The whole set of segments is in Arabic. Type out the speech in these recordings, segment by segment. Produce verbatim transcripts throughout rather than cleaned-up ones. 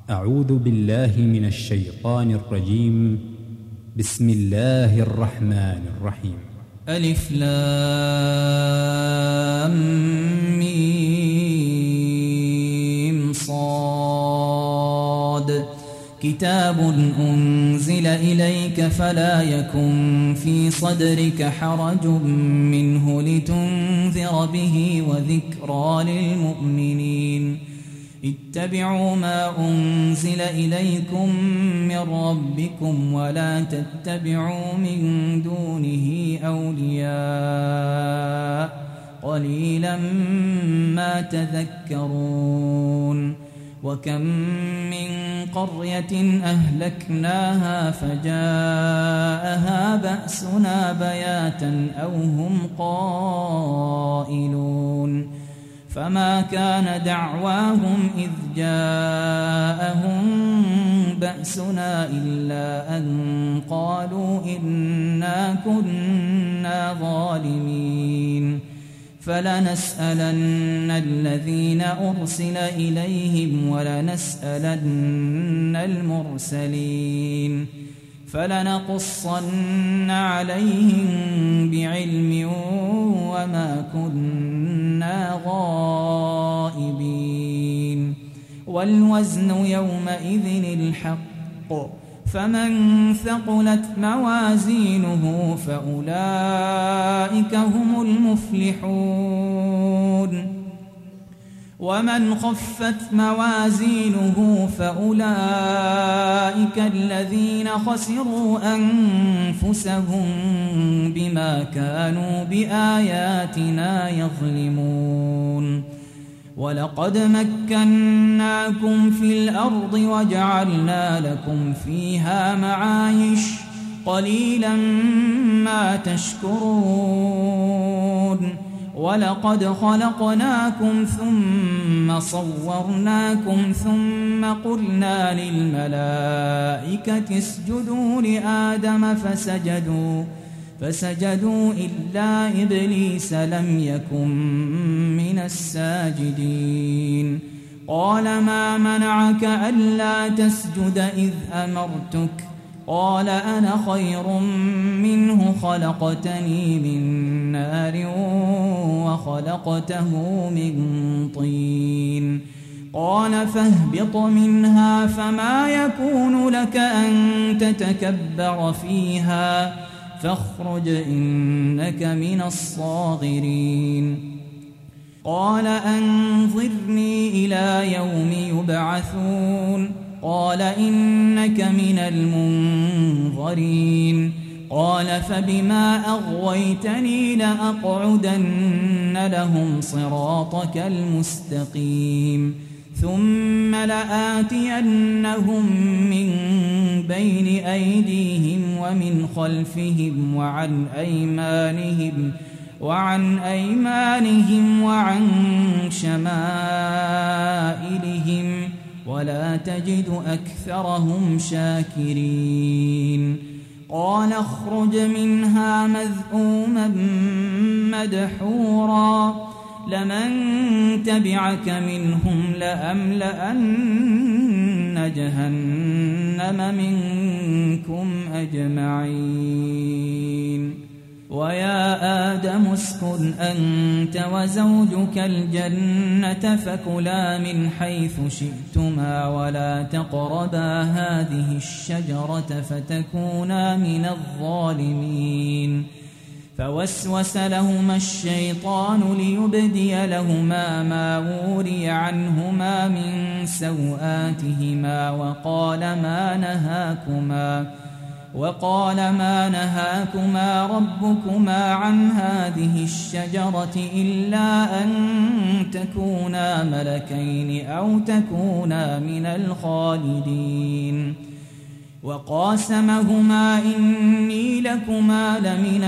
أعوذ بالله من الشيطان الرجيم. بسم الله الرحمن الرحيم. ألف لام ميم صاد. كتاب أنزل إليك فلا يكن في صدرك حرج منه لتنذر به وذكرى للمؤمنين. اتبعوا ما أنزل إليكم من ربكم ولا تتبعوا من دونه أولياء قليلا ما تذكرون. وكم من قرية أهلكناها فجاءها بأسنا بياتا أو هم قائلون. فما كان دعواهم إذ جاءهم بأسنا إلا أن قالوا إنا كنا ظالمين. فلنسألن الذين أرسل إليهم ولنسألن المرسلين. فلنقصن عليهم بعلم وما كنا غائبين. والوزن يومئذ الحق. فمن ثقلت موازينه فأولئك هم المفلحون. ومن خفت موازينه فأولئك الذين خسروا أنفسهم بما كانوا بآياتنا يظلمون. ولقد مكناكم في الأرض وجعلنا لكم فيها معايش قليلا ما تشكرون. ولقد خلقناكم ثم صورناكم ثم قلنا للملائكة اسجدوا لآدم فسجدوا فسجدوا إلا إبليس لم يكن من الساجدين. قال ما منعك ألا تسجد إذ أمرتك؟ قال أنا خير منه خلقتني من نار وخلقته من طين. قال فاهبط منها فما يكون لك أن تتكبر فيها فاخرج إنك من الصاغرين. قال أنظرني إلى يوم يبعثون. قال إنك من المنظرين. قال فبما أغويتني لأقعدن لهم صراطك المستقيم ثم لآتينهم من بين أيديهم ومن خلفهم وعن أيمانهم وعن أيمانهم وعن شمائلهم ولا تجد أكثرهم شاكرين. قال اخرج منها مذءوما مدحورا لمن تبعك منهم لأملأن جهنم منكم أجمعين. ويا آدم اسكن أنت وزوجك الجنة فكلا من حيث شئتما ولا تقربا هذه الشجرة فتكونا من الظالمين. فوسوس لهما الشيطان ليبدي لهما ما وري عنهما من سوآتهما وقال ما نهاكما وقال ما نهاكما ربكما عن هذه الشجرة إلا أن تكونا ملكين أو تكونا من الخالدين. وقاسمهما إني لكما لمن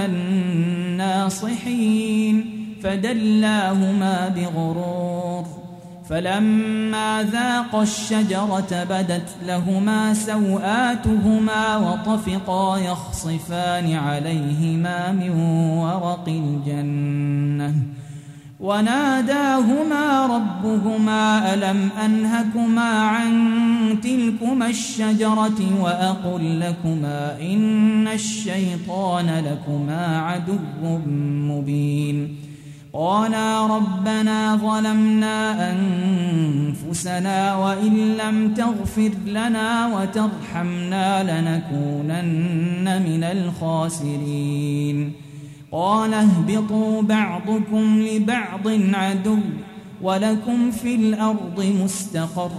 الناصحين فدلاهما بغرور. فلما ذاقا الشجرة بدت لهما سوآتهما وطفقا يخصفان عليهما من ورق الجنة وناداهما ربهما ألم أنهكما عن تلك تلكما الشجرة وأقل لكما إن الشيطان لكما عدو مبين. قالا ربنا ظلمنا أنفسنا وإن لم تغفر لنا وترحمنا لنكونن من الخاسرين. قال اهبطوا بعضكم لبعض عدو ولكم في الأرض مستقر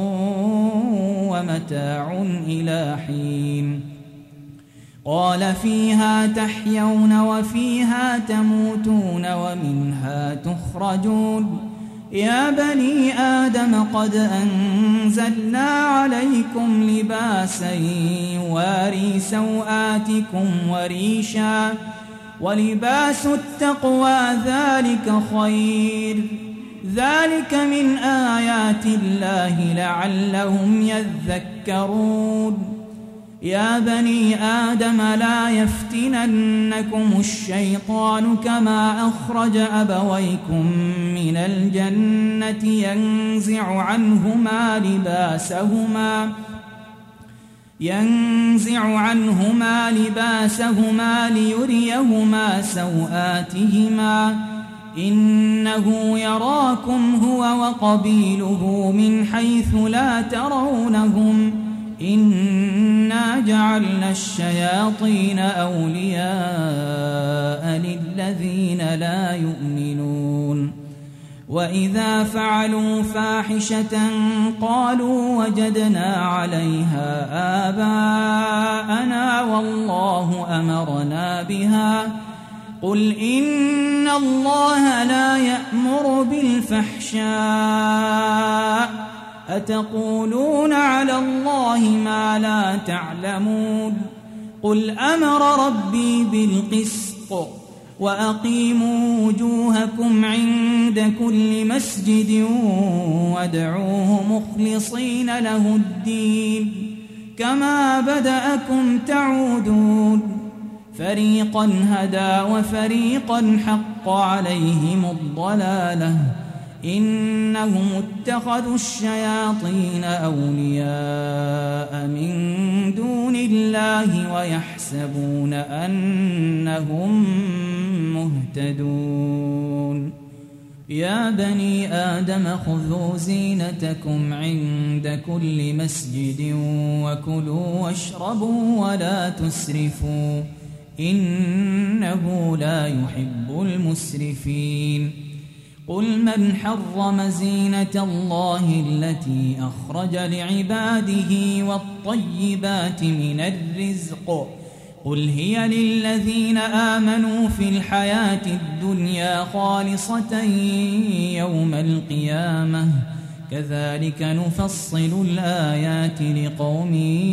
ومتاع إلى حين. قال فيها تحيون وفيها تموتون ومنها تخرجون. يا بني آدم قد أنزلنا عليكم لباسا يواري سوآتكم وريشا ولباس التقوى ذلك خير. ذلك من آيات الله لعلهم يذكرون. يا بني آدم لا يفتننكم الشيطان كما أخرج أبويكم من الجنة ينزع عنهما لباسهما ينزع عنهما لباسهما ليريهما سوآتهما إنه يراكم هو وقبيله من حيث لا ترونهم إنا جعلنا الشياطين أولياء للذين لا يؤمنون. وإذا فعلوا فاحشة قالوا وجدنا عليها آباءنا والله أمرنا بها. قل إن الله لا يأمر بالفحشاء أتقولون على الله ما لا تعلمون. قل أمر ربي بالقسط وأقيموا وجوهكم عند كل مسجد وادعوه مخلصين له الدين كما بدأكم تعودون. فريقا هدى وفريقا حق عليهم الضلالة إنهم اتخذوا الشياطين أولياء من دون الله ويحسبون أنهم مهتدون. يا بني آدم خذوا زينتكم عند كل مسجد وكلوا واشربوا ولا تسرفوا إنه لا يحب المسرفين. قل من حرم زينة الله التي أخرج لعباده والطيبات من الرزق قل هي للذين آمنوا في الحياة الدنيا خالصة يوم القيامة كذلك نفصل الآيات لقوم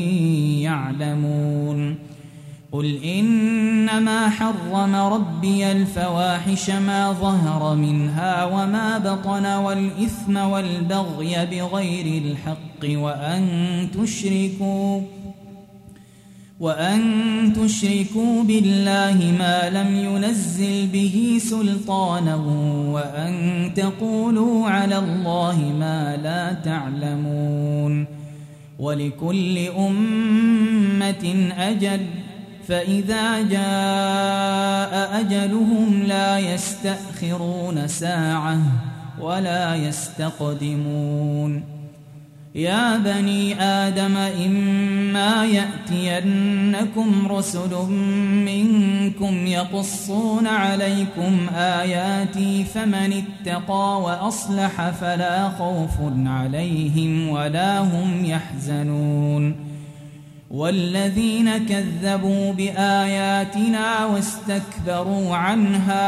يعلمون. قل إنما حرم ربي الفواحش ما ظهر منها وما بطن والإثم والبغي بغير الحق وأن تشركوا وأن تشركوا بالله ما لم ينزل به سلطانا وأن تقولوا على الله ما لا تعلمون. ولكل أمة أجل فإذا جاء أجلهم لا يستأخرون ساعة ولا يستقدمون. يا بني آدم إما يأتينكم رسل منكم يقصون عليكم آياتي فمن اتقى وأصلح فلا خوف عليهم ولا هم يحزنون. والذين كذبوا بآياتنا واستكبروا عنها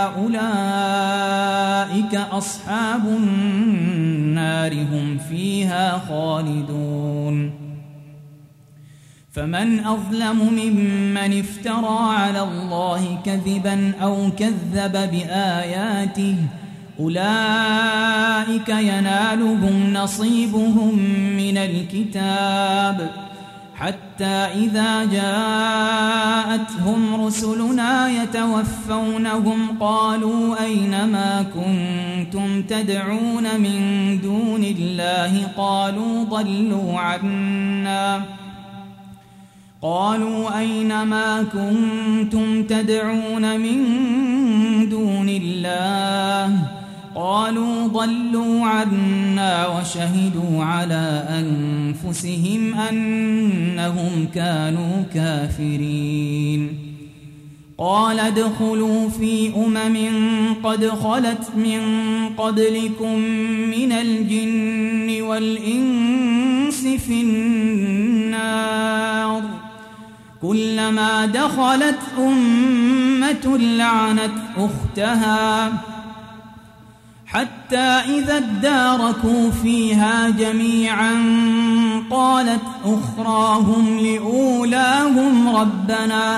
أولئك أصحاب النار هم فيها خالدون. فمن أظلم ممن افترى على الله كذبا أو كذب بآياته أولئك ينالهم نصيبهم من الكتاب حتى إذا جاءتهم رسلنا يتوفونهم قالوا أين ما كنتم تدعون من دون الله قالوا ضلوا عنا قالوا أين ما كنتم تدعون من دون الله قالوا ضلوا عنا وشهدوا على أنفسهم أنهم كانوا كافرين. قال ادخلوا في أمم قد خلت من قبلكم من الجن والإنس في النار كلما دخلت أمة لعنت أختها حتى إذا اداركوا فيها جميعا قالت أخراهم لأولاهم ربنا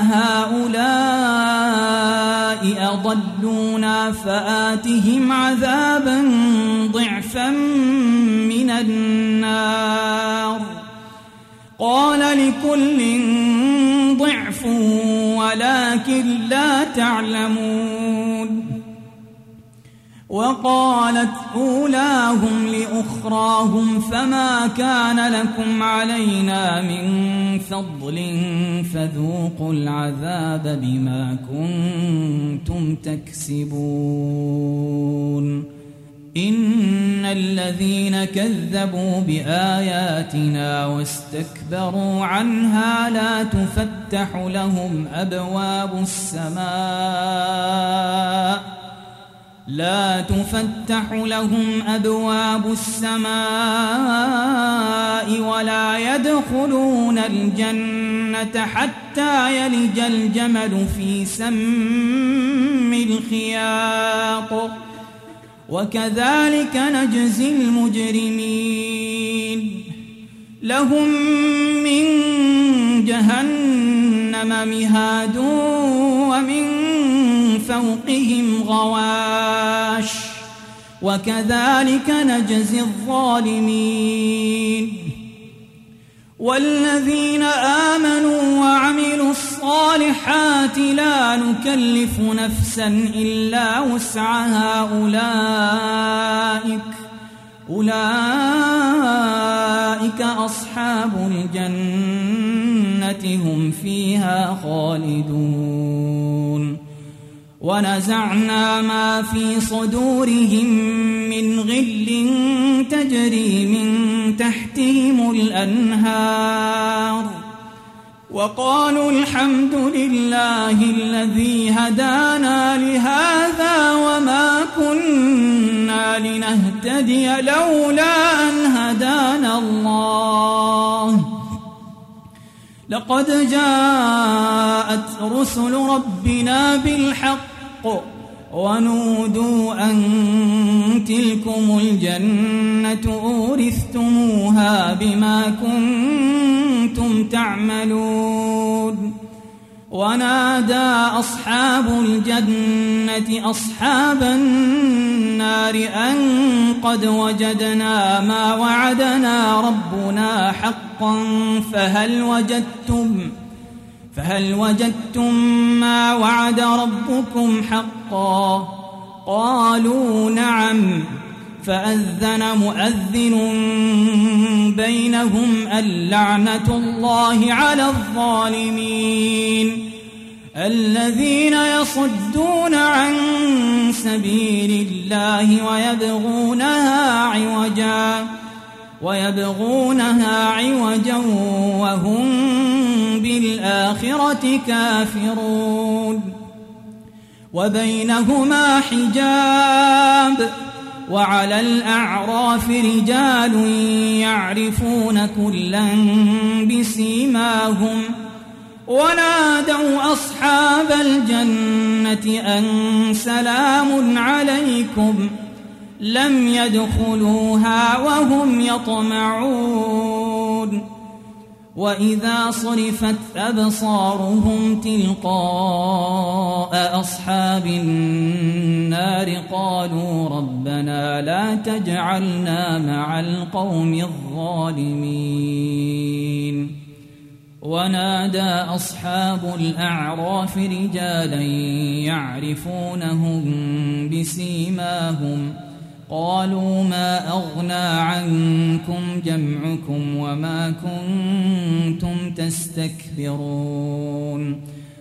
هؤلاء أضلونا فآتهم عذابا ضعفا من النار قال لكل ضعف ولكن لا تعلمون. وقالت أولاهم لأخراهم فما كان لكم علينا من فضل فذوقوا العذاب بما كنتم تكسبون. إن الذين كذبوا بآياتنا واستكبروا عنها لا تفتح لهم أبواب السماء لا تفتح لهم أبواب السماء ولا يدخلون الجنة حتى يلج الجمل في سم الخياط وكذلك نجزي المجرمين. لهم من جهنم مهاد ومن فوقهم غواش وكذلك نجزي الظالمين. والذين آمنوا وعملوا الصالحات لا نكلف نفسا إلا وسعها أولئك أولئك أصحاب الجنة هم فيها خالدون. ونزعنا ما في صدورهم من غل تجري من تحتهم الأنهار وقالوا الحمد لله الذي هدانا لهذا وما كنا لنهتدي لولا أن هدانا الله لقد جاءت رسل ربنا بالحق ونودوا أن تلكم الجنة أورثتموها بما كنتم تعملون. ونادى أصحاب الجنة أصحاب النار أن قد وجدنا ما وعدنا ربنا حقا فهل وجدتم فهل وجدتم ما وعد ربكم حقا قالوا نعم فأذن مؤذن بينهم اللعنة الله على الظالمين الذين يصدون عن سبيل الله ويبغونها عوجا ويبغونها عوجا وهم بالآخرة كافرون. وبينهما حجاب وعلى الأعراف رجال يعرفون كلا بسيماهم ونادوا أصحاب الجنة أن سلام عليكم لم يدخلوها وهم يطمعون. وإذا صرفت أبصارهم تلقاء أصحاب النار قالوا ربنا لا تجعلنا مع القوم الظالمين. ونادى أصحاب الأعراف رجالا يعرفونهم بسيماهم قالوا ما أغنى عنكم جمعكم وما كنتم تستكبرون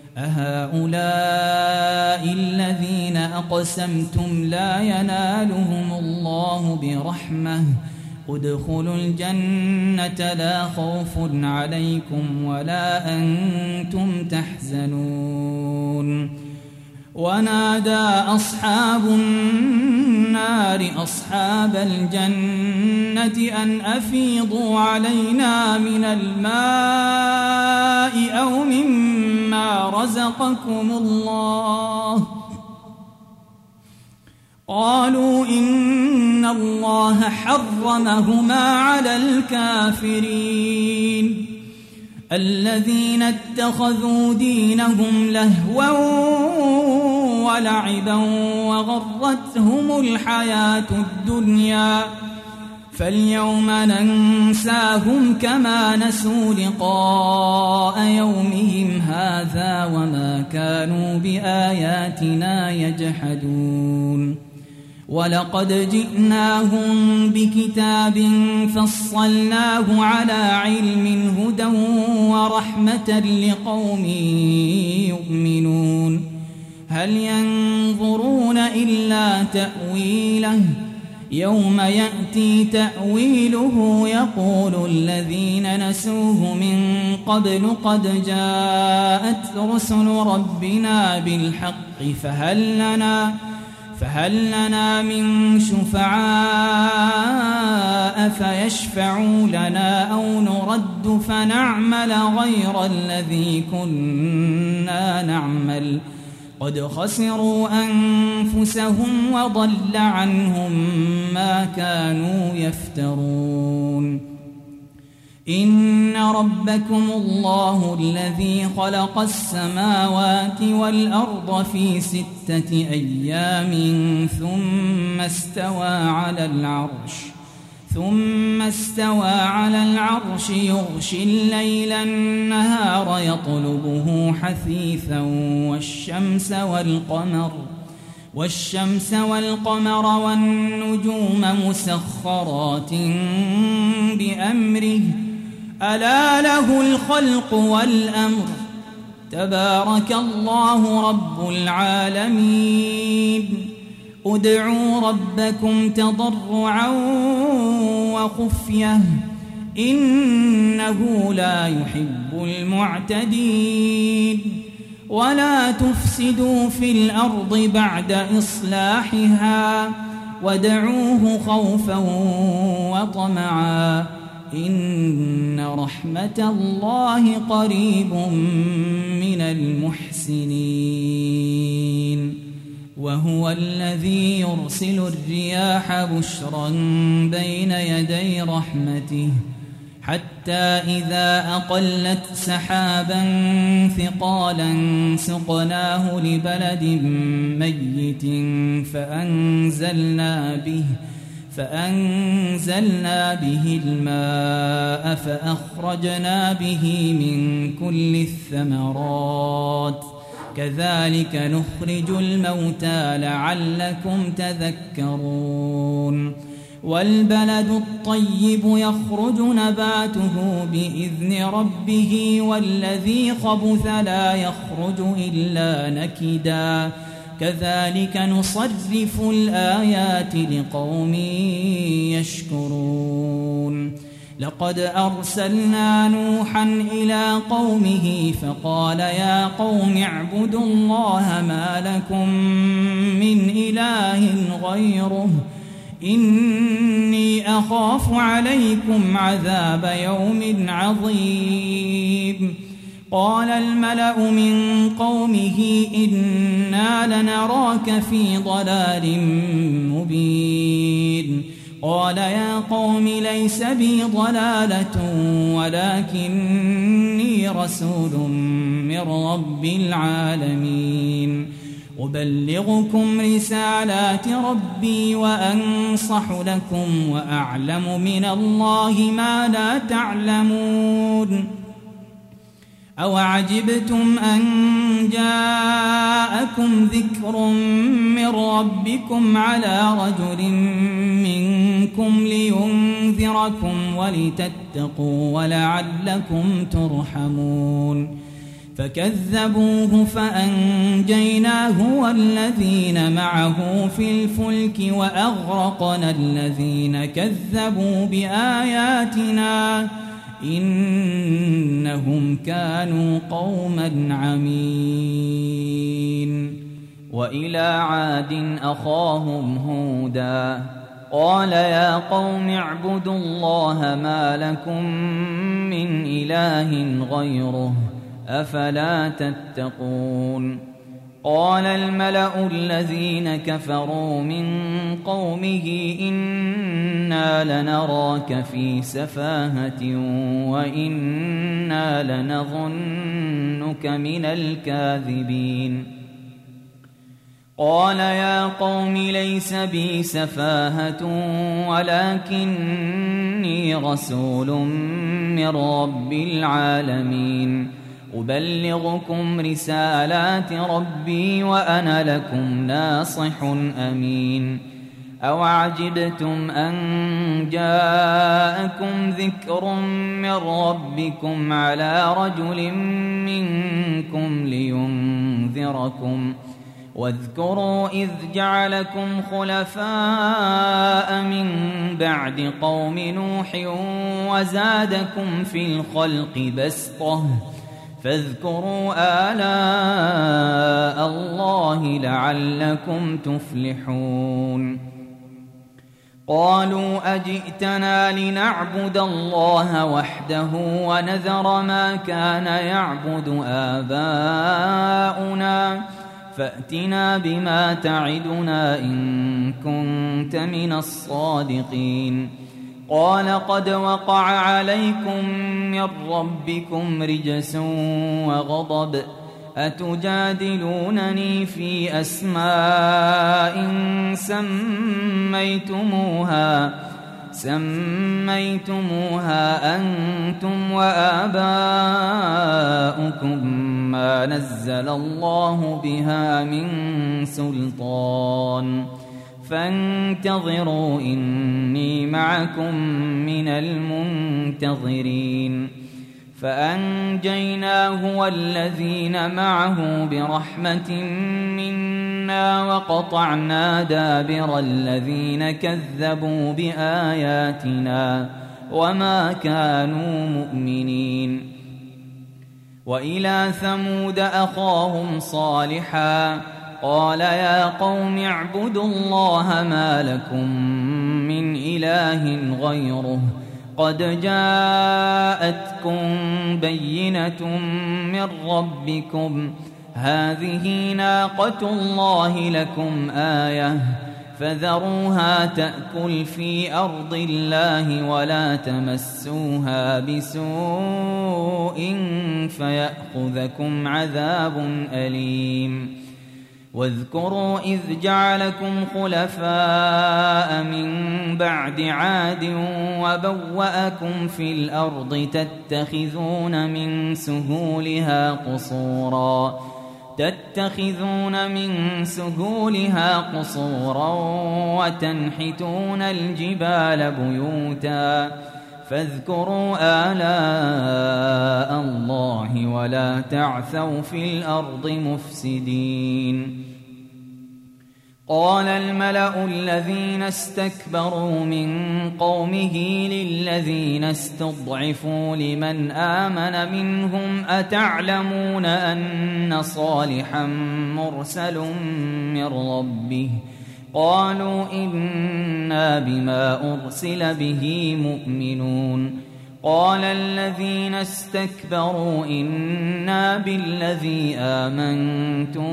أهؤلاء الذين أقسمتم لا ينالهم الله برحمة ادخلوا الجنة لا خوف عليكم ولا أنتم تحزنون ونادى أصحاب النار أصحاب الجنة أن أفيضوا علينا من الماء أو مما رزقكم الله قالوا إن الله حرمهما على الكافرين الذين اتخذوا دينهم لهوا ولعبا وغرتهم الحياة الدنيا فاليوم ننساهم كما نسوا لقاء يومهم هذا وما كانوا بآياتنا يجحدون ولقد جئناهم بكتاب فصلناه على علم هدى ورحمة لقوم يؤمنون هل ينظرون إلا تأويله يوم يأتي تأويله يقول الذين نسوه من قبل قد جاءت رسل ربنا بالحق فهل لنا فهل لنا من شفعاء فيشفعوا لنا أو نرد فنعمل غير الذي كنا نعمل قد خسروا أنفسهم وضل عنهم ما كانوا يفترون إن ربكم الله الذي خلق السماوات والأرض في ستة أيام ثم استوى على العرش ثم استوى على العرش يغشي الليل النهار يطلبه حثيثا والشمس والقمر والشمس والقمر والنجوم مسخرات بأمره ألا له الخلق والأمر تبارك الله رب العالمين ادعوا ربكم تضرعا وخفية إنه لا يحب المعتدين ولا تفسدوا في الأرض بعد إصلاحها وادعوه خوفا وطمعا إن رحمة الله قريب من المحسنين وهو الذي يرسل الرياح بشرا بين يدي رحمته حتى إذا أقلت سحابا ثقالا سقناه لبلد ميت فأنزلنا به فأنزلنا به الماء فأخرجنا به من كل الثمرات كذلك نخرج الموتى لعلكم تذكرون والبلد الطيب يخرج نباته بإذن ربه والذي خبث لا يخرج إلا نكدا كذلك نصرف الآيات لقوم يشكرون لقد أرسلنا نوحا إلى قومه فقال يا قوم اعبدوا الله ما لكم من إله غيره إني أخاف عليكم عذاب يوم عظيم قال الملأ من قومه إنا لنراك في ضلال مبين قال يا قوم ليس بي ضلالة ولكني رسول من رب العالمين أبلغكم رسالات ربي وأنصح لكم وأعلم من الله ما لا تعلمون أوعجبتم أن جاءكم ذكر من ربكم على رجل منكم لينذركم ولتتقوا ولعلكم ترحمون فكذبوه فأنجيناه والذين معه في الفلك وأغرقنا الذين كذبوا بآياتنا إنهم كانوا قوما عمين. وإلى عاد أخاهم هودا قال يا قوم اعبدوا الله ما لكم من إله غيره أفلا تتقون. قال الملأ الذين كفروا من قومه إنا لنراك في سفاهة وإنا لنظنك من الكاذبين. قال يا قوم ليس بي سفاهة ولكني رسول من رب العالمين أبلغكم رسالات ربي وأنا لكم ناصح أمين. أوعجبتم أن جاءكم ذكر من ربكم على رجل منكم لينذركم واذكروا إذ جعلكم خلفاء من بعد قوم نوح وزادكم في الخلق بسطة فاذكروا آلاء الله لعلكم تفلحون. قالوا أجئتنا لنعبد الله وحده ونذر ما كان يعبد آباؤنا فأتنا بما تعدنا إن كنت من الصادقين. قال قد وقع عليكم من ربكم رجس وغضب أتجادلونني في أسماء سميتموها سميتموها أنتم وآباؤكم ما نزل الله بها من سلطان فانتظروا إني معكم من المنتظرين. فأنجيناه والذين معه برحمة منا وقطعنا دابر الذين كذبوا بآياتنا وما كانوا مؤمنين. وإلى ثمود أخاهم صالحا قال يا قوم اعبدوا الله ما لكم من إله غيره قد جاءتكم بينة من ربكم هذه ناقة الله لكم آية فذروها تأكل في أرض الله ولا تمسوها بسوء فيأخذكم عذاب أليم. واذكروا إذ جعلكم خلفاء من بعد عاد وبوأكم في الأرض تتخذون من سهولها قصورا تتخذون من سهولها قصورا وتنحتون الجبال بيوتا فاذكروا آلاء الله ولا تعثوا في الأرض مفسدين. قال الملأ الذين استكبروا من قومه للذين استضعفوا لمن آمن منهم أتعلمون أن صالحا مرسل من ربه قالوا إنا بما أرسل به مؤمنون. قال الذين استكبروا إنا بالذي آمنتم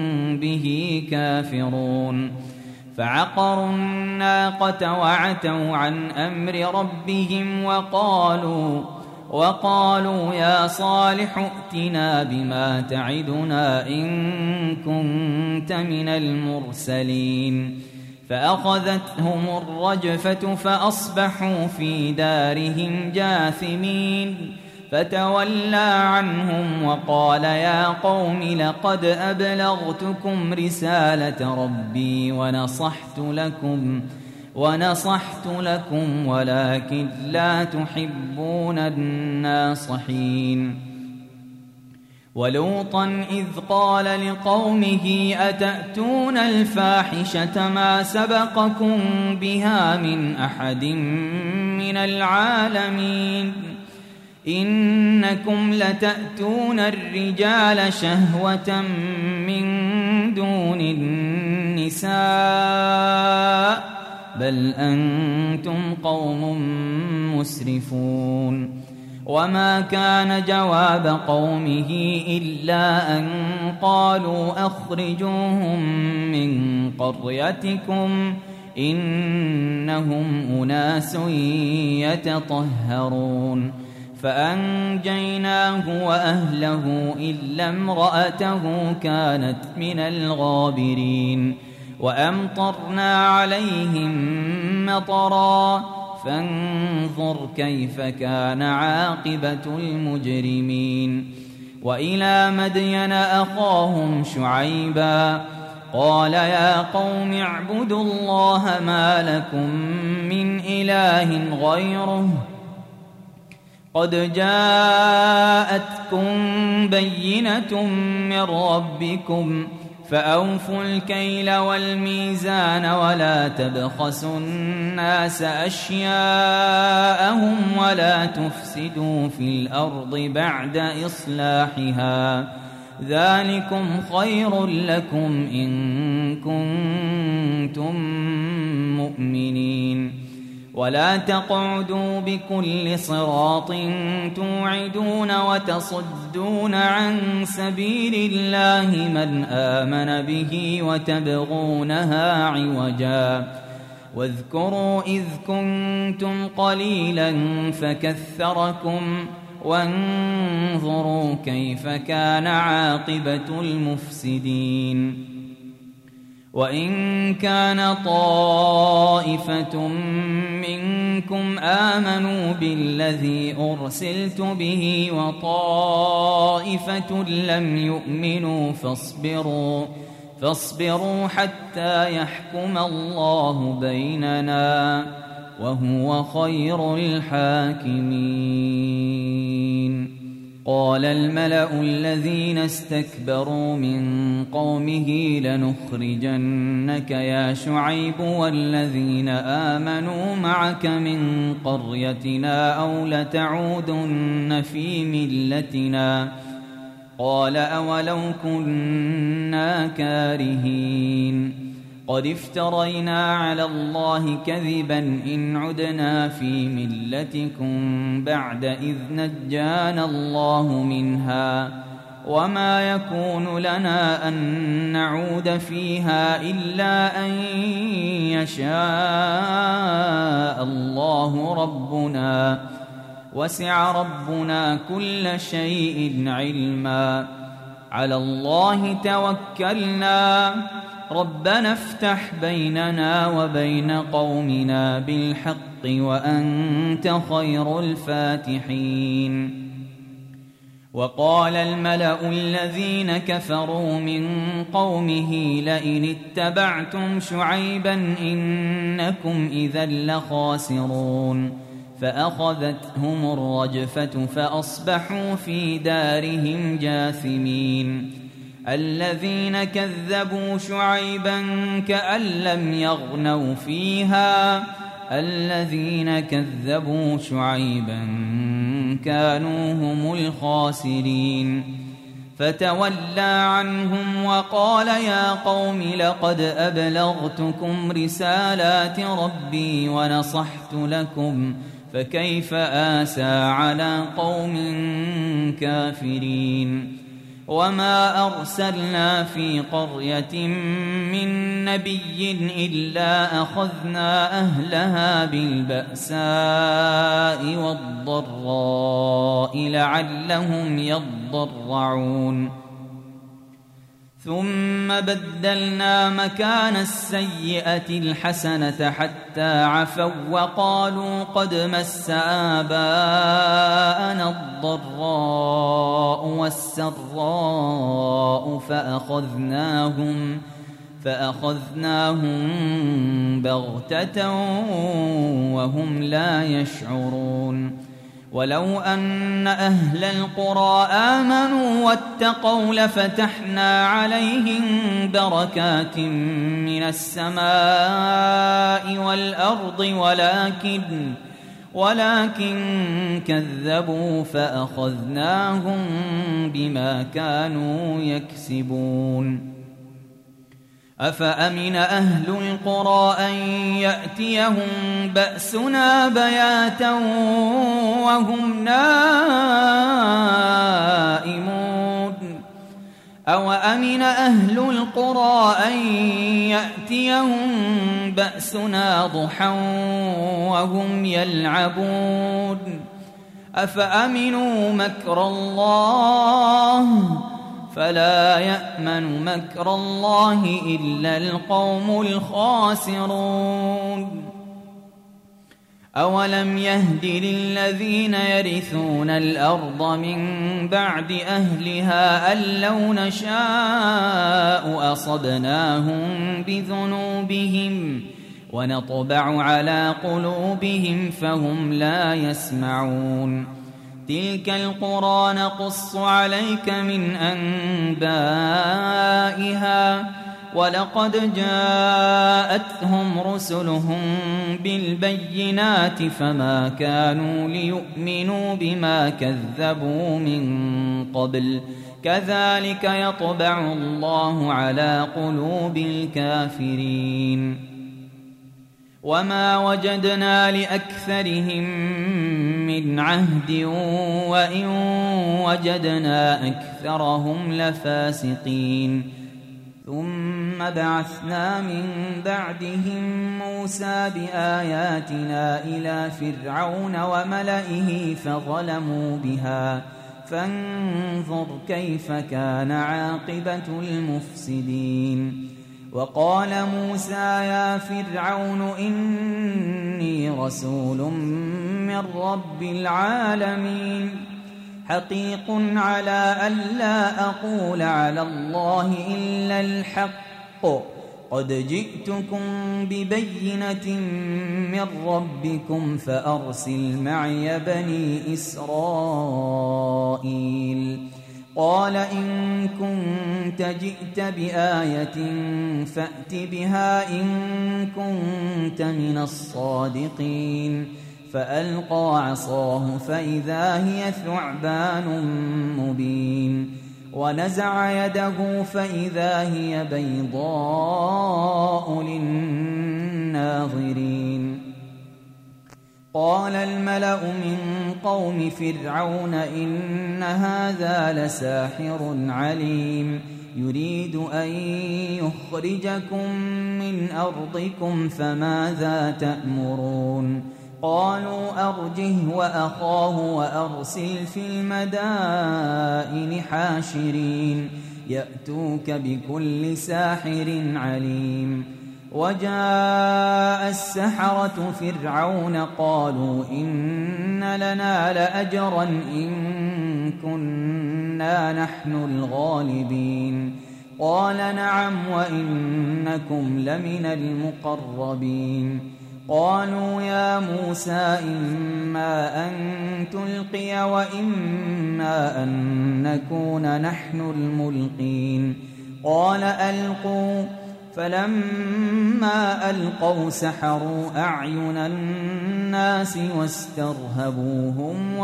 به كافرون. فعقروا الناقة وعتوا عن أمر ربهم وقالوا وقالوا يا صالح ائتنا بما تعدنا إن كنت من المرسلين. فأخذتهم الرجفة فأصبحوا في دارهم جاثمين. فتولى عنهم وقال يا قوم لقد أبلغتكم رسالة ربي ونصحت لكم ونصحت لكم ولكن لا تحبون الناصحين. ولوطا إذ قال لقومه أتأتون الفاحشة ما سبقكم بها من أحد من العالمين إنكم لتأتون الرجال شهوة من دون النساء بل أنتم قوم مسرفون. وما كان جواب قومه إلا أن قالوا أخرجوهم من قريتكم إنهم أناس يتطهرون. فأنجيناه وأهله إلا امرأته كانت من الغابرين. وأمطرنا عليهم مطرا فانظر كيف كان عاقبة المجرمين. وإلى مدين أخاهم شعيبا قال يا قوم اعبدوا الله ما لكم من إله غيره قد جاءتكم بينة من ربكم فأوفوا الكيل والميزان ولا تبخسوا الناس أشياءهم ولا تفسدوا في الأرض بعد إصلاحها ذلكم خير لكم إن كنتم مؤمنين. ولا تقعدوا بكل صراط توعدون وتصدون عن سبيل الله من آمن به وتبغونها عوجا واذكروا إذ كنتم قليلا فكثركم وانظروا كيف كان عاقبة المفسدين. وإن كان طائفة منكم آمنوا بالذي أرسلت به وطائفة لم يؤمنوا فاصبروا فاصبروا حتى يحكم الله بيننا وهو خير الحاكمين. قال الملأ الذين استكبروا من قومه لنخرجنك يا شعيب والذين آمنوا معك من قريتنا أو لتعودن في ملتنا قال أولو كنا كارهين قد افترينا على الله كذبا إن عدنا في ملتكم بعد إذ نجانا الله منها وما يكون لنا أن نعود فيها إلا أن يشاء الله ربنا وسع ربنا كل شيء علما على الله توكلنا ربنا افتح بيننا وبين قومنا بالحق وأنت خير الفاتحين. وقال الملأ الذين كفروا من قومه لئن اتبعتم شعيبا إنكم إذا لخاسرون فأخذتهم الرجفة فأصبحوا في دارهم جاثمين. الذين كذبوا شعيبا كأن لم يغنوا فيها الذين كذبوا شعيبا كانوا هم الخاسرين. فتولى عنهم وقال يا قوم لقد أبلغتكم رسالات ربي ونصحت لكم فكيف آسى على قوم كافرين. وما أرسلنا في قرية من نبي إلا أخذنا أهلها بالبأساء والضراء لعلهم يضرعون ثم بدلنا مكان السيئة الحسنة حتى عفوا وقالوا قد مس آباءنا الضراء والسراء فأخذناهم فأخذناهم بغتة وهم لا يشعرون ولو أن أهل القرى آمنوا واتقوا لفتحنا عليهم بركات من السماء والأرض ولكن ولكن كذبوا فأخذناهم بما كانوا يكسبون أفأمن أهل القرى أن يأتيهم بأسنا بياتا وهم نائمون أو أمن أهل القرى أن يأتيهم بأسنا ضحى وهم يلعبون أفأمنوا مكر الله فلا يأمن مكر الله إلا القوم الخاسرون أولم يهد للذين يرثون الأرض من بعد أهلها أن لو نشاء أصبناهم بذنوبهم ونطبع على قلوبهم فهم لا يسمعون تلك القرى نقص عليك من أنبائها ولقد جاءتهم رسلهم بالبينات فما كانوا ليؤمنوا بما كذبوا من قبل كذلك يطبع الله على قلوب الكافرين وما وجدنا لأكثرهم من عهد وإن وجدنا أكثرهم لفاسقين ثم بعثنا من بعدهم موسى بآياتنا إلى فرعون وملئه فظلموا بها فانظر كيف كان عاقبة المفسدين وقال موسى يا فرعون إني رسول من رب العالمين حقيق على ألا أقول على الله إلا الحق قد جئتكم ببينة من ربكم فأرسل معي بني إسرائيل قال إن كنت جئت بآية فأت بها إن كنت من الصادقين فألقى عصاه فإذا هي ثعبان مبين ونزع يده فإذا هي بيضاء للناظرين قال الملأ من قوم فرعون إن هذا لساحر عليم يريد أن يخرجكم من أرضكم فماذا تأمرون قالوا أرجه وأخاه وأرسل في المدائن حاشرين يأتوك بكل ساحر عليم وجاء السحرة فرعون قالوا إن لنا لأجرا إن كنا نحن الغالبين قال نعم وإنكم لمن المقربين قالوا يا موسى إما أن تلقي وإما أن نكون نحن الملقين قال ألقوا فلما ألقوا سحروا أعين الناس واسترهبوهم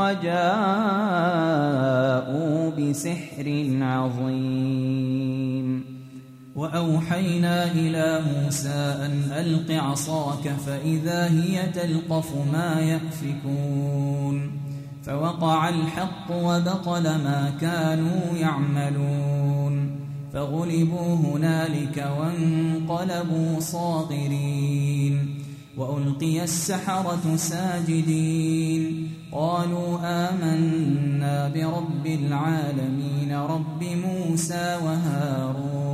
وجاءوا بسحر عظيم وأوحينا إلى موسى أن ألق عصاك فإذا هي تلقف ما يأفكون فوقع الحق وبطل ما كانوا يعملون فغلبوا هنالك وانقلبوا صاغرين وألقي السحرة ساجدين قالوا آمنا برب العالمين رب موسى وهارون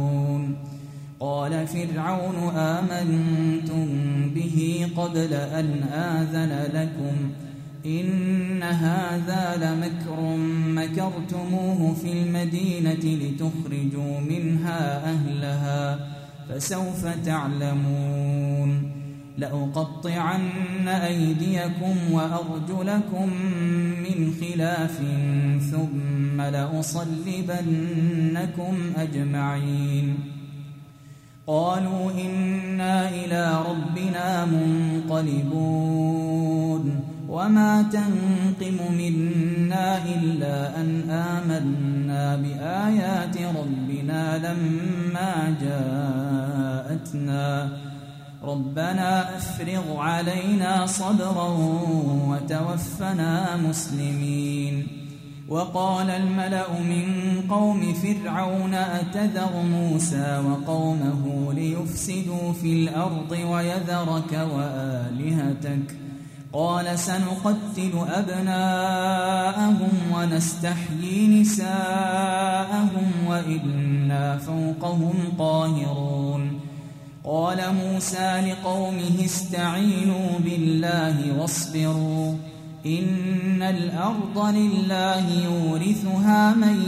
قال فرعون آمنتم به قبل أن آذن لكم إن هذا لمكر مكرتموه في المدينة لتخرجوا منها أهلها فسوف تعلمون لأقطعن أيديكم وأرجلكم من خلاف ثم لأصلبنكم أجمعين قالوا إنا إلى ربنا منقلبون وما تنقم منا إلا أن آمنا بآيات ربنا لما جاءتنا ربنا أفرغ علينا صبرا وتوفنا مسلمين وقال الملأ من قوم فرعون أتذر موسى وقومه ليفسدوا في الأرض ويذرك وآلهتك قال سنقتل أبناءهم ونستحيي نساءهم وإنا فوقهم قاهرون قال موسى لقومه استعينوا بالله واصبروا إن الأرض لله يورثها من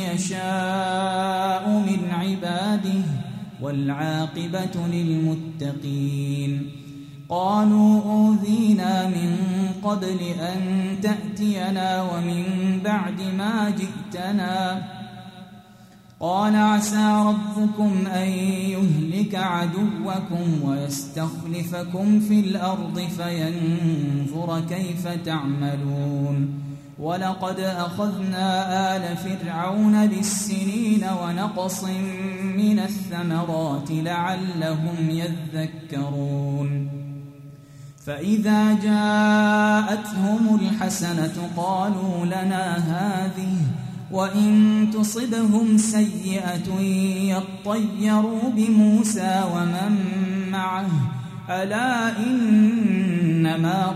يشاء من عباده والعاقبة للمتقين قالوا أوذينا من قبل أن تأتينا ومن بعد ما جئتنا قال عسى ربكم أن يهلك عدوكم ويستخلفكم في الأرض فينظر كيف تعملون ولقد أخذنا آل فرعون بالسنين ونقص من الثمرات لعلهم يذكرون فإذا جاءتهم الحسنة قالوا لنا هذه وإن تصبهم سيئة يطيروا بموسى ومن معه ألا إنما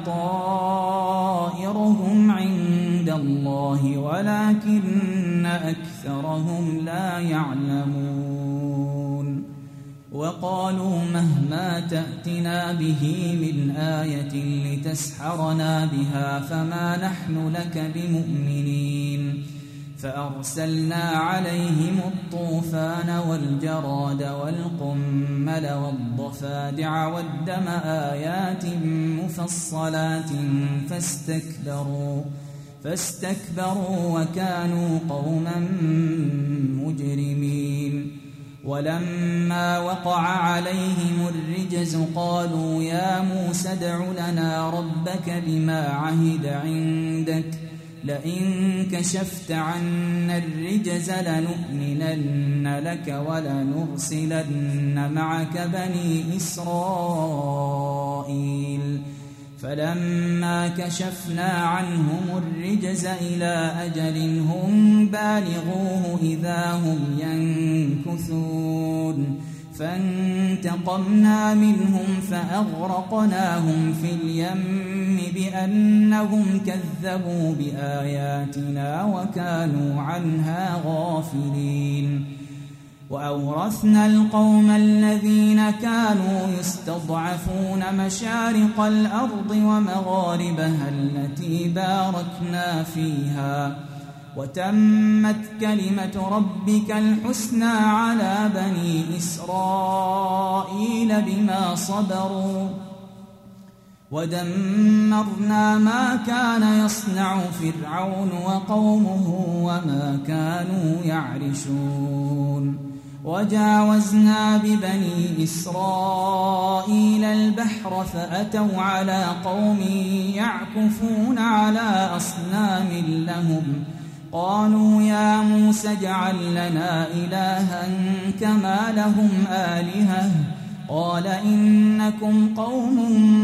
طائرهم عند الله ولكن أكثرهم لا يعلمون وقالوا مهما تأتنا به من آية لتسحرنا بها فما نحن لك بمؤمنين فأرسلنا عليهم الطوفان والجراد والقمل والضفادع والدم آيات مفصلات فاستكبروا فاستكبروا وكانوا قوما مجرمين ولما وقع عليهم الرجز قالوا يا موسى ادع لنا ربك بما عهد عندك لئن كشفت عنا الرجز لنؤمنن لك ولنرسلن معك بني إسرائيل فلما كشفنا عنهم الرجز إلى أجل هم بالغوه إذا هم ينكثون فانتقمنا منهم فأغرقناهم في اليم بأنهم كذبوا بآياتنا وكانوا عنها غافلين وأورثنا القوم الذين كانوا يستضعفون مشارق الأرض ومغاربها التي باركنا فيها وتمت كلمة ربك الحسنى على بني إسرائيل بما صبروا ودمرنا ما كان يصنع فرعون وقومه وما كانوا يعرشون وجاوزنا ببني إسرائيل البحر فأتوا على قوم يعكفون على أصنام لهم قالوا يا موسى اجعل لنا إلها كما لهم آلهة قال إنكم قوم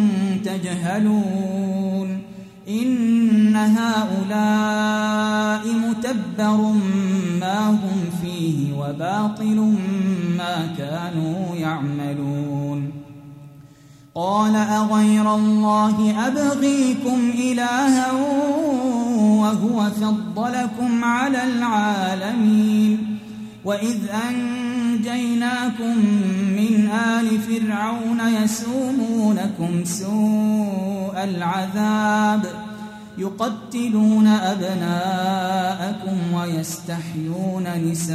تجهلون إن هؤلاء متبر ما هم فيه وباطل ما كانوا يعملون قال أغير الله أبغيكم إلها وهو فضلكم على العالمين وإذ أنجيناكم من آل فرعون يسومونكم سوء العذاب يقتلون أبناءكم ويستحيون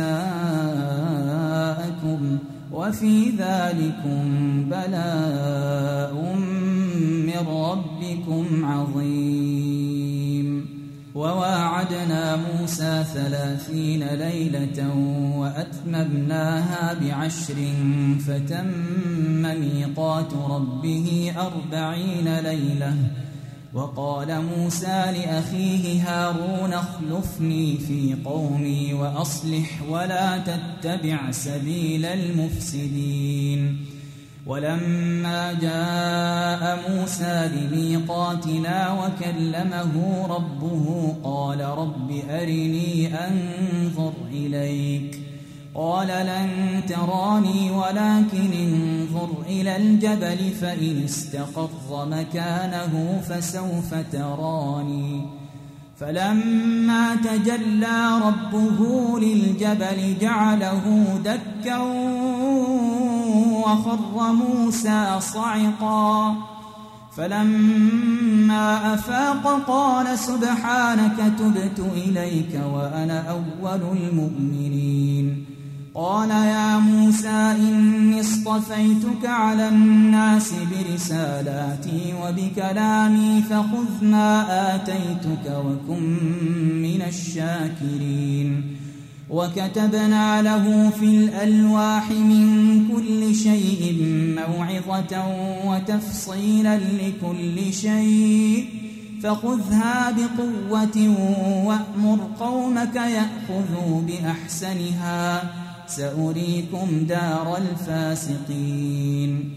نساءكم وفي ذلكم بلاء من ربكم عظيم. وواعدنا موسى ثلاثين ليلة وأتممناها بعشر فتم ميقات ربه أربعين ليلة. وقال موسى لأخيه هارون اخلفني في قومي وأصلح ولا تتبع سبيل المفسدين. ولما جاء موسى لميقاتنا وكلمه ربه قال رب أرني أنظر إليك قال لن تراني ولكن انظر إلى الجبل فإن استقر مكانه فسوف تراني. فلما تجلى ربه للجبل جعله دكا وخر موسى صعقا. فلما أفاق قال سبحانك تبت إليك وأنا أول المؤمنين. قال يا موسى إني اصطفيتك على الناس برسالاتي وبكلامي فخذ ما آتيتك وكن من الشاكرين. وكتبنا له في الألواح من كل شيء موعظة وتفصيلا لكل شيء فخذها بقوة وأمر قومك يأخذوا بأحسنها سأريكم دار الفاسقين.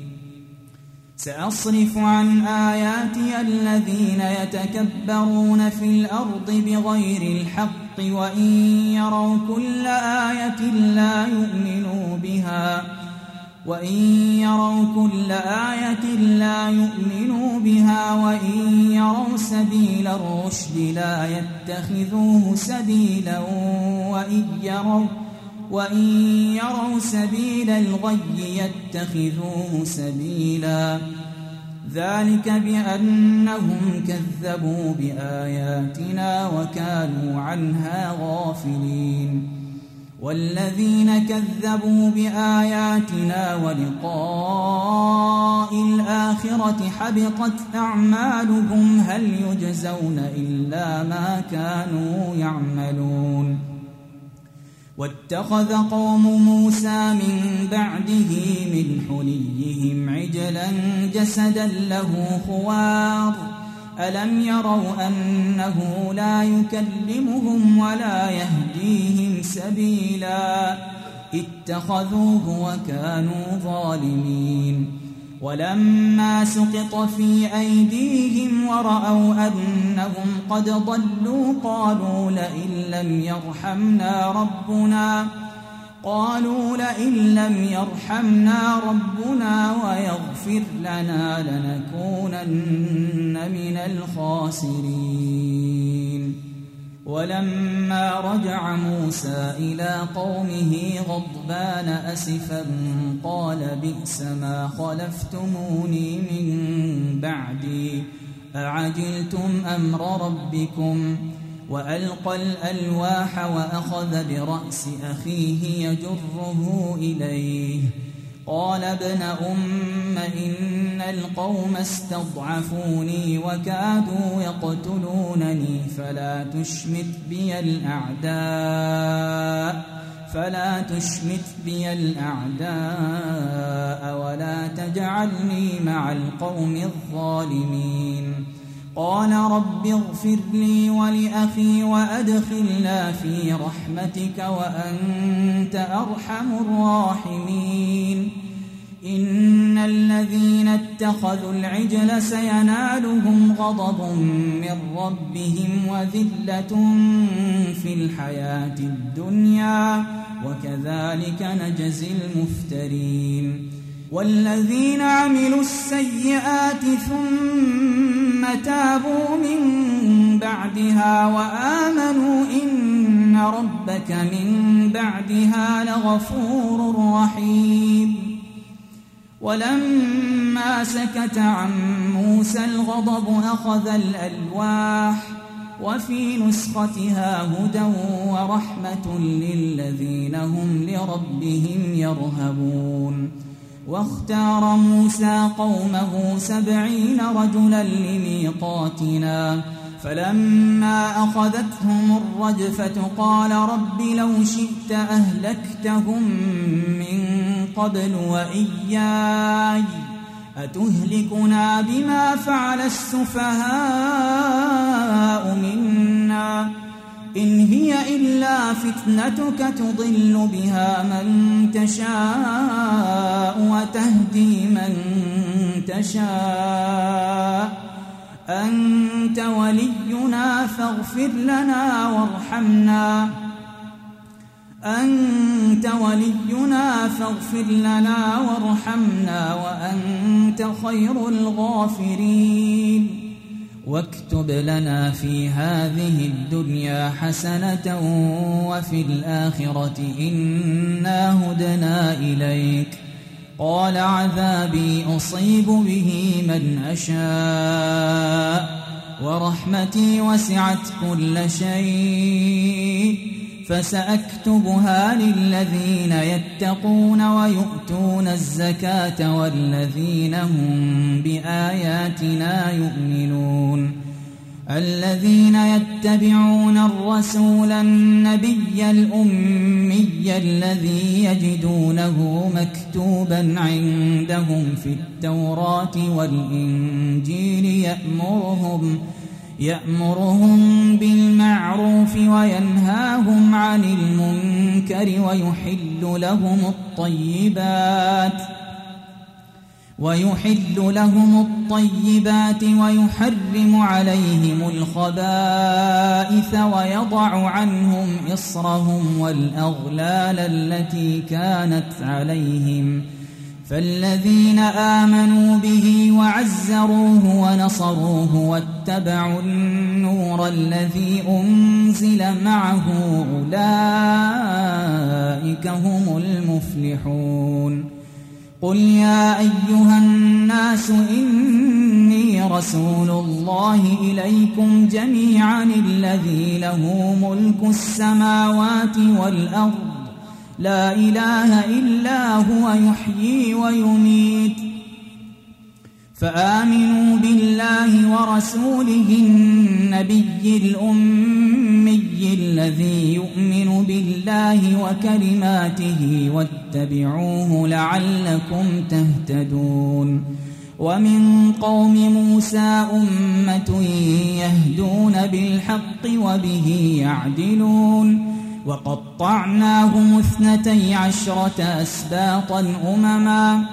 سأصرف عن آياتي الذين يتكبرون في الأرض بغير الحق وإن يروا كل آية لا يؤمنوا بها وإن يروا كل آية لا يؤمنوا بها وإن يروا سبيل الرشد لا يتخذوه سبيلا وإن يروا وإن يروا سبيل الغي يتخذوه سبيلا. ذلك بأنهم كذبوا بآياتنا وكانوا عنها غافلين. والذين كذبوا بآياتنا ولقاء الآخرة حبطت أعمالهم هل يجزون إلا ما كانوا يعملون. واتخذ قوم موسى من بعده من حليهم عجلا جسدا له خوار ألم يروا أنه لا يكلمهم ولا يهديهم سبيلا اتخذوه وكانوا ظالمين. ولما سقط في أيديهم ورأوا أنهم قد ضلوا قالوا لئن لم يرحمنا ربنا قالوا لئن لم يرحمنا ربنا ويغفر لنا لنكونن من الخاسرين. ولما رجع موسى إلى قومه غضبان أسفا قال بئس ما خلفتموني من بعدي أعجلتم أمر ربكم وألقى الألواح وأخذ برأس أخيه يجره إليه قال ابن أم إن القوم استضعفوني وكادوا يقتلونني فلا تشمت بي الأعداء فلا تشمت بي الأعداء ولا تجعلني مع القوم الظالمين. قال رب اغفر لي ولأخي وأدخلنا في رحمتك وأنت أرحم الراحمين. إن الذين اتخذوا العجل سينالهم غضب من ربهم وذلة في الحياة الدنيا وكذلك نجزي المفترين. والذين عملوا السيئات ثم تابوا من بعدها وآمنوا إن ربك من بعدها لغفور رحيم. ولما سكت عن موسى الغضب أخذ الألواح وفي نسختها هدى ورحمة للذين هم لربهم يرهبون. واختار موسى قومه سبعين رجلا لميقاتنا فلما أخذتهم الرجفة قال رب لو شئت أهلكتهم من قبل وإياي أتهلكنا بما فعل السفهاء منا إن هي إلا فتنتك تضل بها من تشاء وتهدي من تشاء أنت ولينا فاغفر لنا وارحمنا أنت ولينا فاغفر لنا وارحمنا وأنت خير الغافرين. واكتب لنا في هذه الدنيا حسنة وفي الآخرة إنا هدنا إليك قال عذابي أصيب به من أشاء ورحمتي وسعت كل شيء فسأكتبها للذين يتقون ويؤتون الزكاة والذين هم بآياتنا يؤمنون. الذين يتبعون الرسول النبي الأمي الذي يجدونه مكتوبا عندهم في التوراة والإنجيل يأمرهم يأمرهم بالمعروف وينهاهم عن المنكر ويحل لهم الطيبات ويحل لهم الطيبات ويحرم عليهم الخبائث ويضع عنهم إصرهم والأغلال التي كانت عليهم. فالذين آمنوا به وعزروه ونصروه واتبعوا النور الذي أنزل معه أولئك هم المفلحون. قل يا أيها الناس إني رسول الله إليكم جميعا الذي له ملك السماوات والأرض لا إله إلا هو يحيي ويميت فآمنوا بالله ورسوله النبي الأمي الذي يؤمن بالله وكلماته واتبعوه لعلكم تهتدون. ومن قوم موسى أمة يهدون بالحق وبه يعدلون. وقطعناهم اثنتي عشرة أسباطا أمما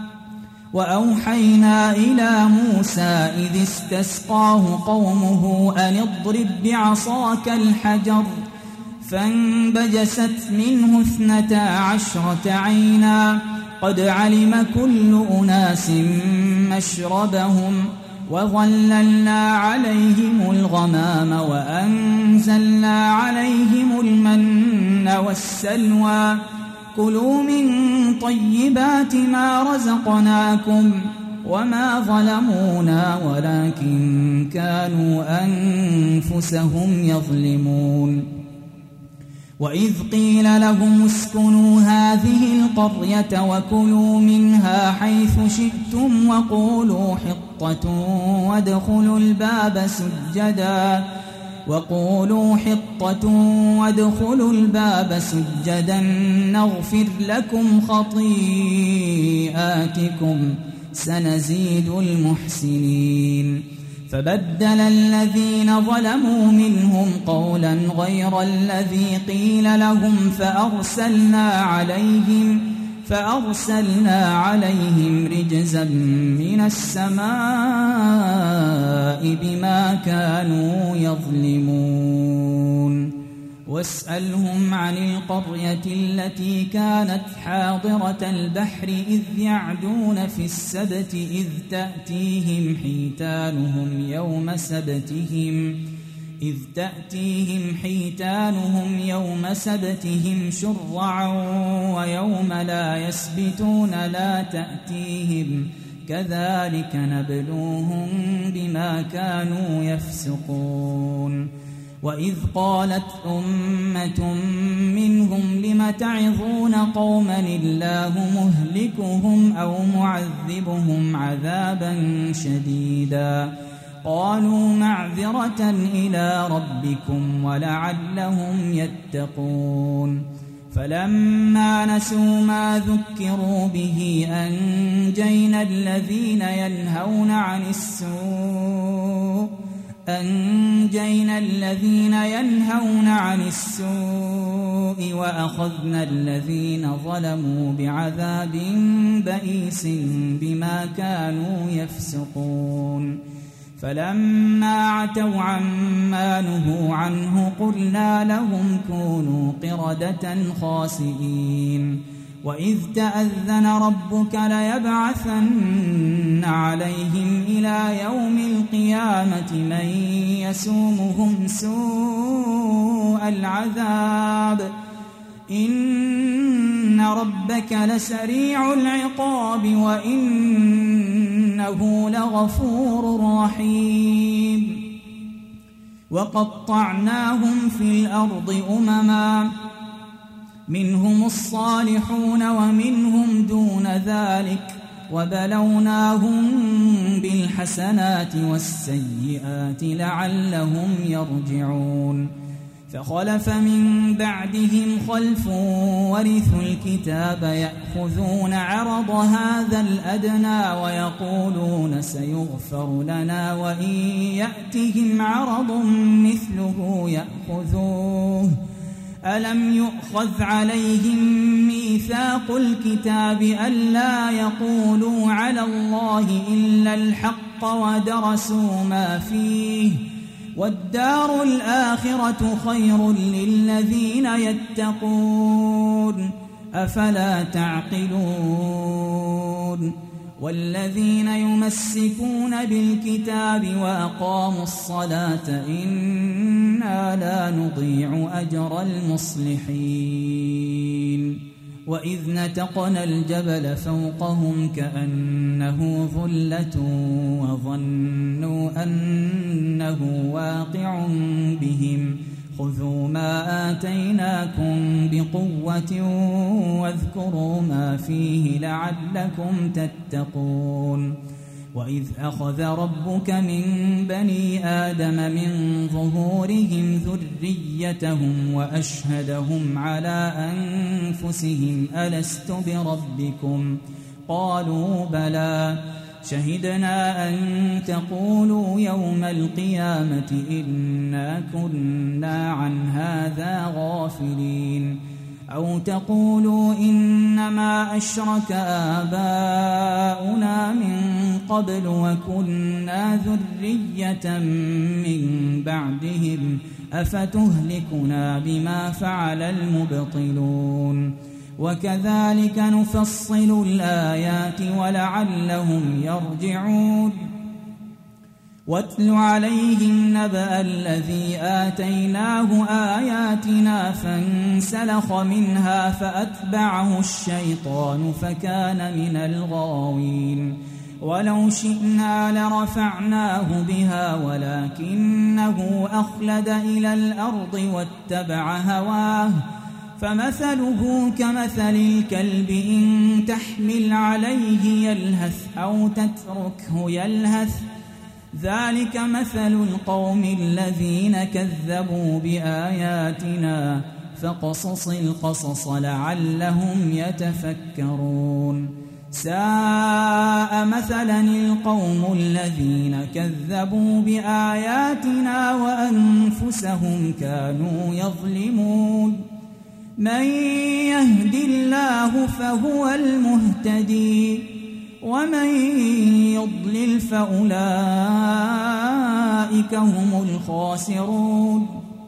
وأوحينا إلى موسى إذ استسقاه قومه أن اضرب بعصاك الحجر فانبجست منه اثنتا عشرة عينا قد علم كل أناس مشربهم وظللنا عليهم الغمام وأنزلنا عليهم المن والسلوى كلوا من طيبات ما رزقناكم وما ظلمونا ولكن كانوا أنفسهم يظلمون. وإذ قيل لهم اسكنوا هذه القرية وكلوا منها حيث شئتم وقولوا حطة وادخلوا الباب سجدا وقولوا حطة وادخلوا الباب سجدا نغفر لكم خطيئاتكم سنزيد المحسنين. فبدل الذين ظلموا منهم قولا غير الذي قيل لهم فأرسلنا عليهم فأرسلنا عليهم رجزا من السماء بما كانوا يظلمون. واسألهم عن القرية التي كانت حاضرة البحر إذ يعدون في السبت إذ تأتيهم حيتانهم يوم سبتهم إذ تأتيهم حيتانهم يوم سبتهم شرعا ويوم لا يسبتون لا تأتيهم كذلك نبلوهم بما كانوا يفسقون وإذ قالت أمة منهم لم تعظون قوما الله مهلكهم أو معذبهم عذابا شديدا قالوا معذرة إلى ربكم ولعلهم يتقون فلما نسوا ما ذكروا به أنجينا الذين ينهون عن السوء أنجينا الذين ينهون عن السوء وأخذنا الذين ظلموا بعذاب بئيس بما كانوا يفسقون فلما عتوا عما نهوا عنه قلنا لهم كونوا قردة خاسئين وإذ تأذن ربك ليبعثن عليهم إلى يوم القيامة من يسومهم سوء العذاب إن ربك لسريع العقاب وإنه لغفور رحيم وقطعناهم في الأرض أمما منهم الصالحون ومنهم دون ذلك وبلوناهم بالحسنات والسيئات لعلهم يرجعون فخلف من بعدهم خلف ورثوا الكتاب يأخذون عرض هذا الأدنى ويقولون سيغفر لنا وإن يأتهم عرض مثله يأخذوه ألم يؤخذ عليهم ميثاق الكتاب ألا يقولوا على الله إلا الحق ودرسوا ما فيه والدار الآخرة خير للذين يتقون أفلا تعقلون والذين يمسكون بالكتاب وأقاموا الصلاة إنا لا نضيع أجر المصلحين وإذ نتقنا الجبل فوقهم كأنه ظلة وظنوا أنه واقع بهم خذوا ما آتيناكم بقوة واذكروا ما فيه لعلكم تتقون وإذ أخذ ربك من بني آدم من ظهورهم ذريتهم وأشهدهم على أنفسهم ألست بربكم قالوا بلى شهدنا أن تقولوا يوم القيامة إنا كنا عن هذا غافلين أو تقولوا إنما أشرك آباؤنا من قبل وكنا ذرية من بعدهم أفتهلكنا بما فعل المبطلون وكذلك نفصل الآيات ولعلهم يرجعون واتل عليهم نبأ الذي آتيناه آياتنا فانسلخ منها فأتبعه الشيطان فكان من الغاوين ولو شئنا لرفعناه بها ولكنه أخلد إلى الأرض واتبع هواه فمثله كمثل الكلب إن تحمل عليه يلهث أو تتركه يلهث ذلك مثل القوم الذين كذبوا بآياتنا فقصص القصص لعلهم يتفكرون ساء مثلا القوم الذين كذبوا بآياتنا وأنفسهم كانوا يظلمون من يهد الله فهو المهتدي ومن يضلل فأولئك هم الخاسرون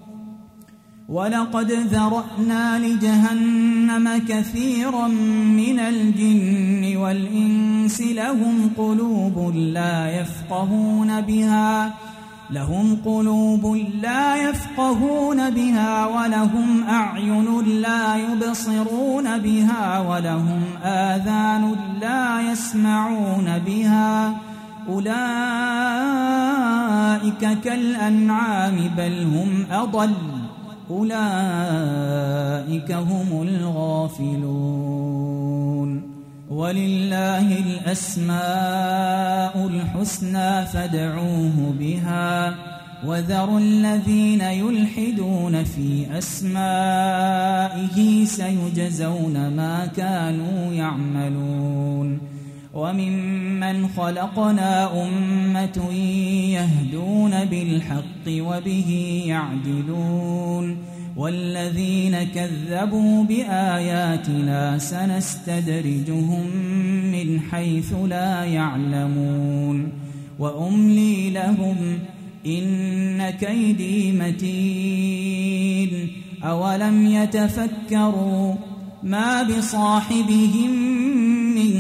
ولقد ذرأنا لجهنم كثيرا من الجن والإنس لهم قلوب لا يفقهون بها لهم قلوب لا يفقهون بها ولهم أعين لا يبصرون بها ولهم آذان لا يسمعون بها أولئك كالأنعام بل هم أضل أولئك هم الغافلون ولله الأسماء الحسنى فادعوه بها وذروا الذين يلحدون في أسمائه سيجزون ما كانوا يعملون وممن خلقنا أمة يهدون بالحق وبه يعدلون والذين كذبوا بآياتنا سنستدرجهم من حيث لا يعلمون وأملي لهم إن كيدي متين أولم يتفكروا ما بصاحبهم من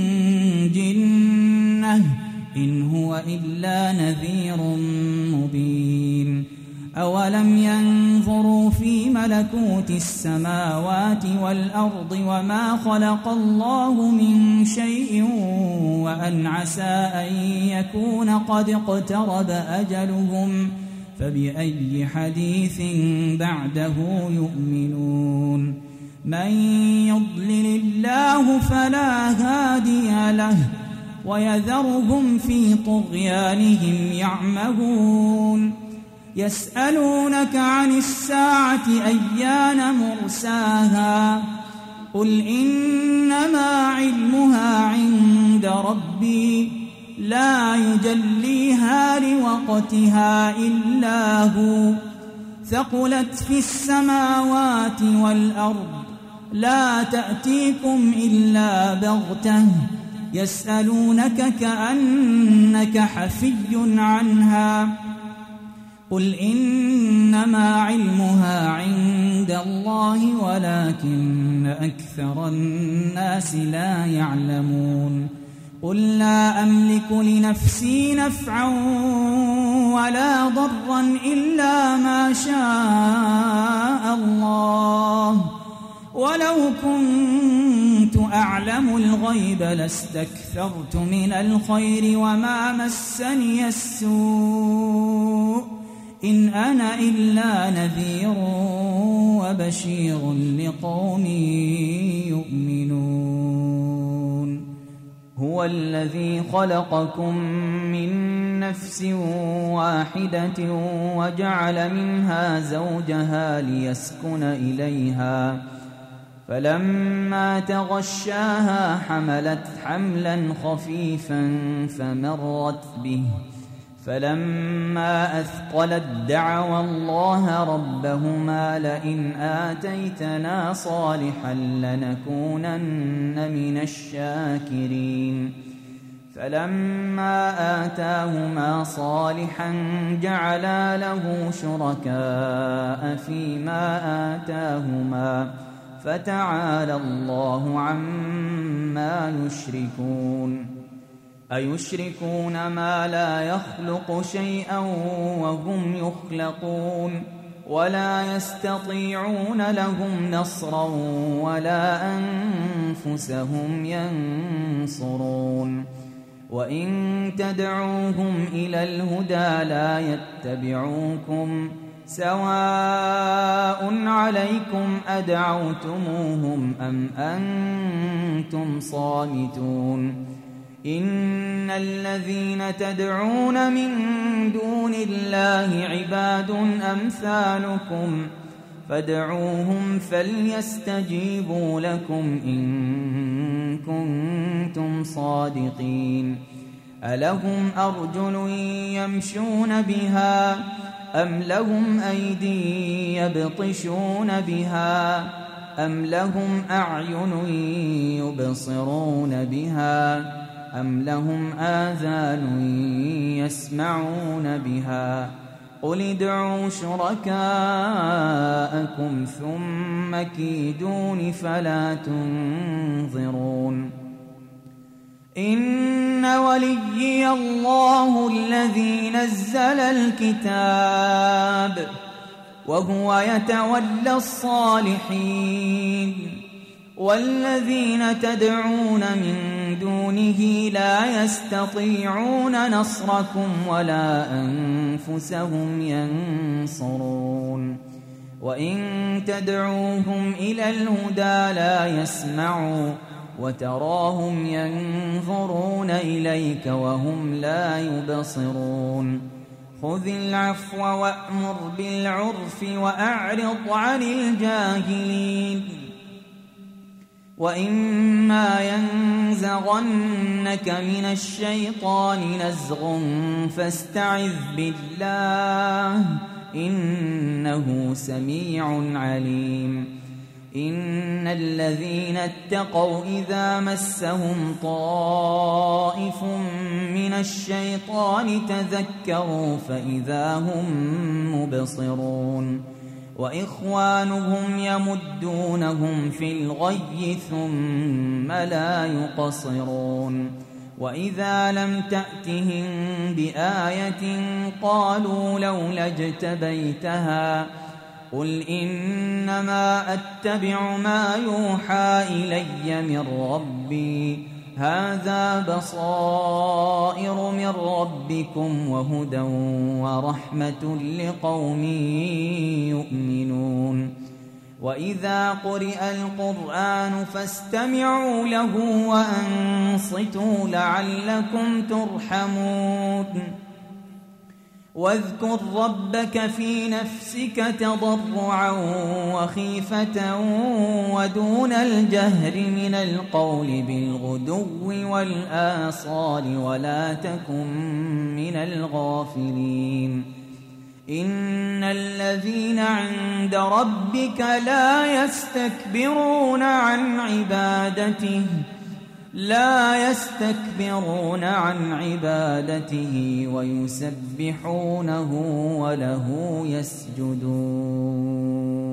جنة إن هو إلا نذير مبين أولم ينظروا في ملكوت السماوات والأرض وما خلق الله من شيء وأن عسى أن يكون قد اقترب أجلهم فبأي حديث بعده يؤمنون من يضلل الله فلا هادي له ويذرهم في طغيانهم يعمهون يسألونك عن الساعة أيان مرساها قل إنما علمها عند ربي لا يجليها لوقتها إلا هو ثقلت في السماوات والأرض لا تأتيكم إلا بغتة يسألونك كأنك حفي عنها قل إنما علمها عند الله ولكن أكثر الناس لا يعلمون قل لا أملك لنفسي نفعا ولا ضرا إلا ما شاء الله ولو كنت أعلم الغيب لاستكثرت من الخير وما مسني السوء إن أنا إلا نذير وبشير لقوم يؤمنون هو الذي خلقكم من نفس واحدة وجعل منها زوجها ليسكن إليها فلما تغشاها حملت حملا خفيفا فمرت به فلما أثقلت دعوا الله ربهما لئن آتيتنا صالحا لنكونن من الشاكرين فلما آتاهما صالحا جعلا له شركاء فيما آتاهما فتعالى الله عما يشركون أيشركون ما لا يخلق شيئا وهم يخلقون ولا يستطيعون لهم نصرا ولا أنفسهم ينصرون وإن تدعوهم إلى الهدى لا يتبعوكم سواء عليكم أدعوتموهم أم أنتم صامتون إن الذين تدعون من دون الله عباد أمثالكم فادعوهم فليستجيبوا لكم إن كنتم صادقين ألهم أرجل يمشون بها أم لهم أيدي يبطشون بها أم لهم أعين يبصرون بها أم لهم آذان يسمعون بها قل ادعوا شركاءكم ثم كيدون فلا تنظرون إن وليي الله الذي نزل الكتاب وهو يتولى الصالحين والذين تدعون من دونه لا يستطيعون نصركم ولا أنفسهم ينصرون وإن تدعوهم إلى الهدى لا يسمعوا وتراهم ينظرون إليك وهم لا يبصرون خذ العفو وأمر بالعرف وأعرض عن الجاهلين وإما ينزغنك من الشيطان نزغ فاستعذ بالله إنه سميع عليم إن الذين اتقوا إذا مسهم طائف من الشيطان تذكروا فإذا هم مبصرون وإخوانهم يمدونهم في الغي ثم لا يقصرون وإذا لم تأتهم بآية قالوا لولا اجتبيتها قل إنما أتبع ما يوحى إلي من ربي هذا بصائر من ربكم وهدى ورحمة لقوم يؤمنون وإذا قرئ القرآن فاستمعوا له وأنصتوا لعلكم ترحمون واذكر ربك في نفسك تضرعا وخيفة ودون الجهر من القول بالغدو والآصال ولا تكن من الغافلين إن الذين عند ربك لا يستكبرون عن عبادته لا يستكبرون عن عبادته ويسبحونه وله يسجدون